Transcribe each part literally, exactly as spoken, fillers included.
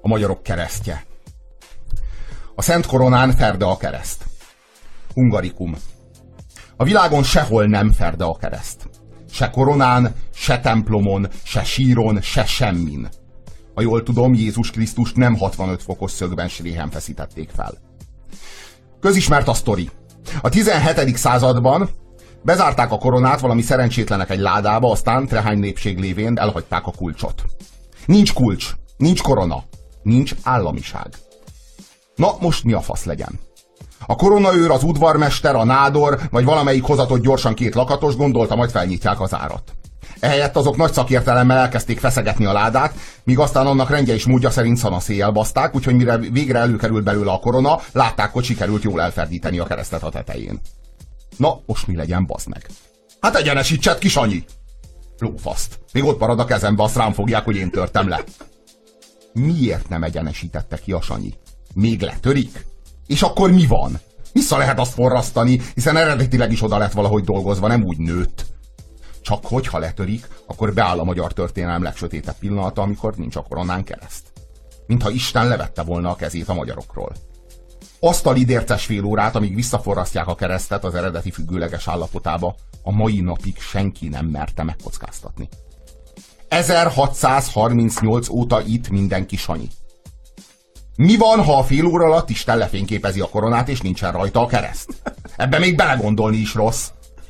a magyarok keresztje. A Szent Koronán ferde a kereszt. Hungarikum. A világon sehol nem ferde a kereszt. Se koronán, se templomon, se síron, se semmin. Ha jól tudom, Jézus Krisztust nem hatvanöt fokos szögben sréhen feszítették fel. Közismert a sztori. A tizenhetedik században bezárták a koronát valami szerencsétlenek egy ládába, aztán trehány népség lévén elhagyták a kulcsot. Nincs kulcs, nincs korona, nincs államiság. Na, most mi a fasz legyen? A koronaőr, az udvarmester, a nádor, vagy valamelyik hozatott gyorsan két lakatos gondolta, majd felnyitják az árat. Ehelyett azok nagy szakértelemmel elkezdték feszegetni a ládát, míg aztán annak rendje és módja szerint szanaszéjjel baszták, úgyhogy mire végre előkerült belőle a korona, látták, hogy sikerült jól elferdíteni a keresztet a tetején. Na, most mi legyen, bazd meg? Hát egyenesítsed ki, Sanyi! Lófaszt. Még ott marad a kezembe, azt rám fogják, hogy én törtem le. Miért nem egyenesítette ki a Sanyi? Még letörik? És akkor mi van? Vissza lehet azt forrasztani, hiszen eredetileg is oda lett valahogy dolgozva, nem úgy nőtt. Csak hogyha letörik, akkor beáll a magyar történelem legsötétebb pillanata, amikor nincs a koronán kereszt. Mintha Isten levette volna a kezét a magyarokról. Azt a lidérces fél órát, amíg visszaforrasztják a keresztet az eredeti függőleges állapotába, a mai napig senki nem merte megkockáztatni. ezerhatszázharmincnyolc óta itt mindenki Sanyi. Mi van, ha a fél óra alatt Isten lefényképezi a koronát, és nincsen rajta a kereszt? Ebben még belegondolni is rossz.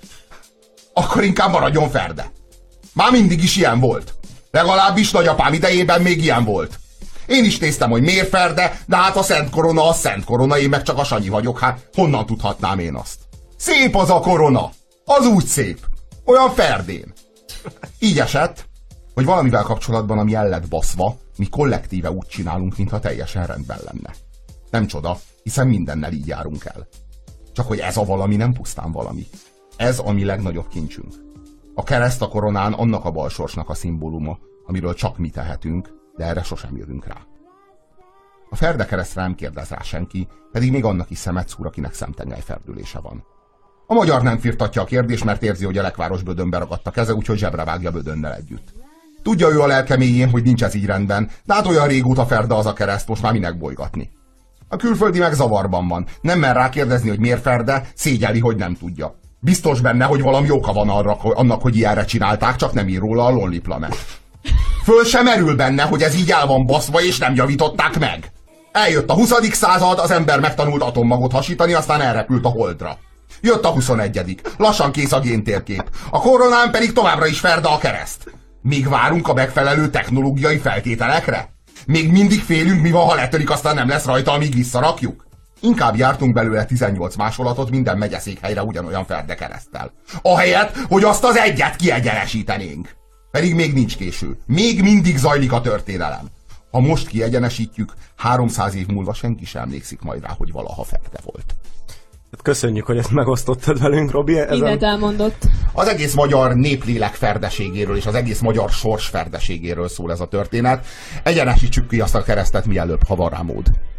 Akkor inkább maradjon ferde. Már mindig is ilyen volt. Legalábbis nagyapám idejében még ilyen volt. Én is néztem, hogy miért ferde, de hát a Szent Korona a Szent Korona, én meg csak a Sanyi vagyok, hát honnan tudhatnám én azt? Szép az a korona! Az úgy szép! Olyan ferdén! Így esett, hogy valamivel kapcsolatban, ami el lett baszva, mi kollektíve úgy csinálunk, mintha teljesen rendben lenne. Nem csoda, hiszen mindennel így járunk el. Csak hogy ez a valami nem pusztán valami. Ez a mi legnagyobb kincsünk. A kereszt a koronán annak a balsorsnak a szimbóluma, amiről csak mi tehetünk, de erre sosem jövünk rá. A ferdekeresztre nem kérdez rá senki, pedig még annak is szemet szúr, akinek szemtengely ferdülése van. A magyar nem firtatja a kérdést, mert érzi, hogy a lekváros bödönbe ragadt a keze, úgyhogy zsebre vágja bödönnel együtt. Tudja ő a lelke mélyén, hogy nincs ez így rendben, de hát olyan régóta ferde az a kereszt, most már minek bolygatni. A külföldi meg zavarban van, nem mer rá kérdezni, hogy miért ferde, szégyeli, hogy nem tudja. Biztos benne, hogy valami oka van arra, annak, hogy ilyenre csinálták, csak nem ír róla a Lonely Planet. Föl sem merül benne, hogy ez így el van baszva, és nem javították meg. Eljött a huszadik század, az ember megtanult atommagot hasítani, aztán elrepült a holdra. Jött a huszonegyedik Lassan kész a géntérkép. A koronán pedig továbbra is ferde a kereszt. Még várunk a megfelelő technológiai feltételekre? Még mindig félünk, mi van, ha letörik, aztán nem lesz rajta, amíg visszarakjuk? Inkább jártunk belőle tizennyolc másolatot minden megyeszékhelyre ugyanolyan ferde kereszttel. Ahelyett, hogy azt az egyet kiegyenesítenénk. Pedig még nincs késő. Még mindig zajlik a történelem. Ha most kiegyenesítjük, háromszáz év múlva senki sem emlékszik majd rá, hogy valaha ferde volt. Köszönjük, hogy ezt megosztottad velünk, Robi. Ezen... Mindent elmondott. Az egész magyar néplélek ferdeségéről és az egész magyar sors ferdeségéről szól ez a történet. Egyenesítsük ki azt a keresztet mielőbb, ha van rá mód.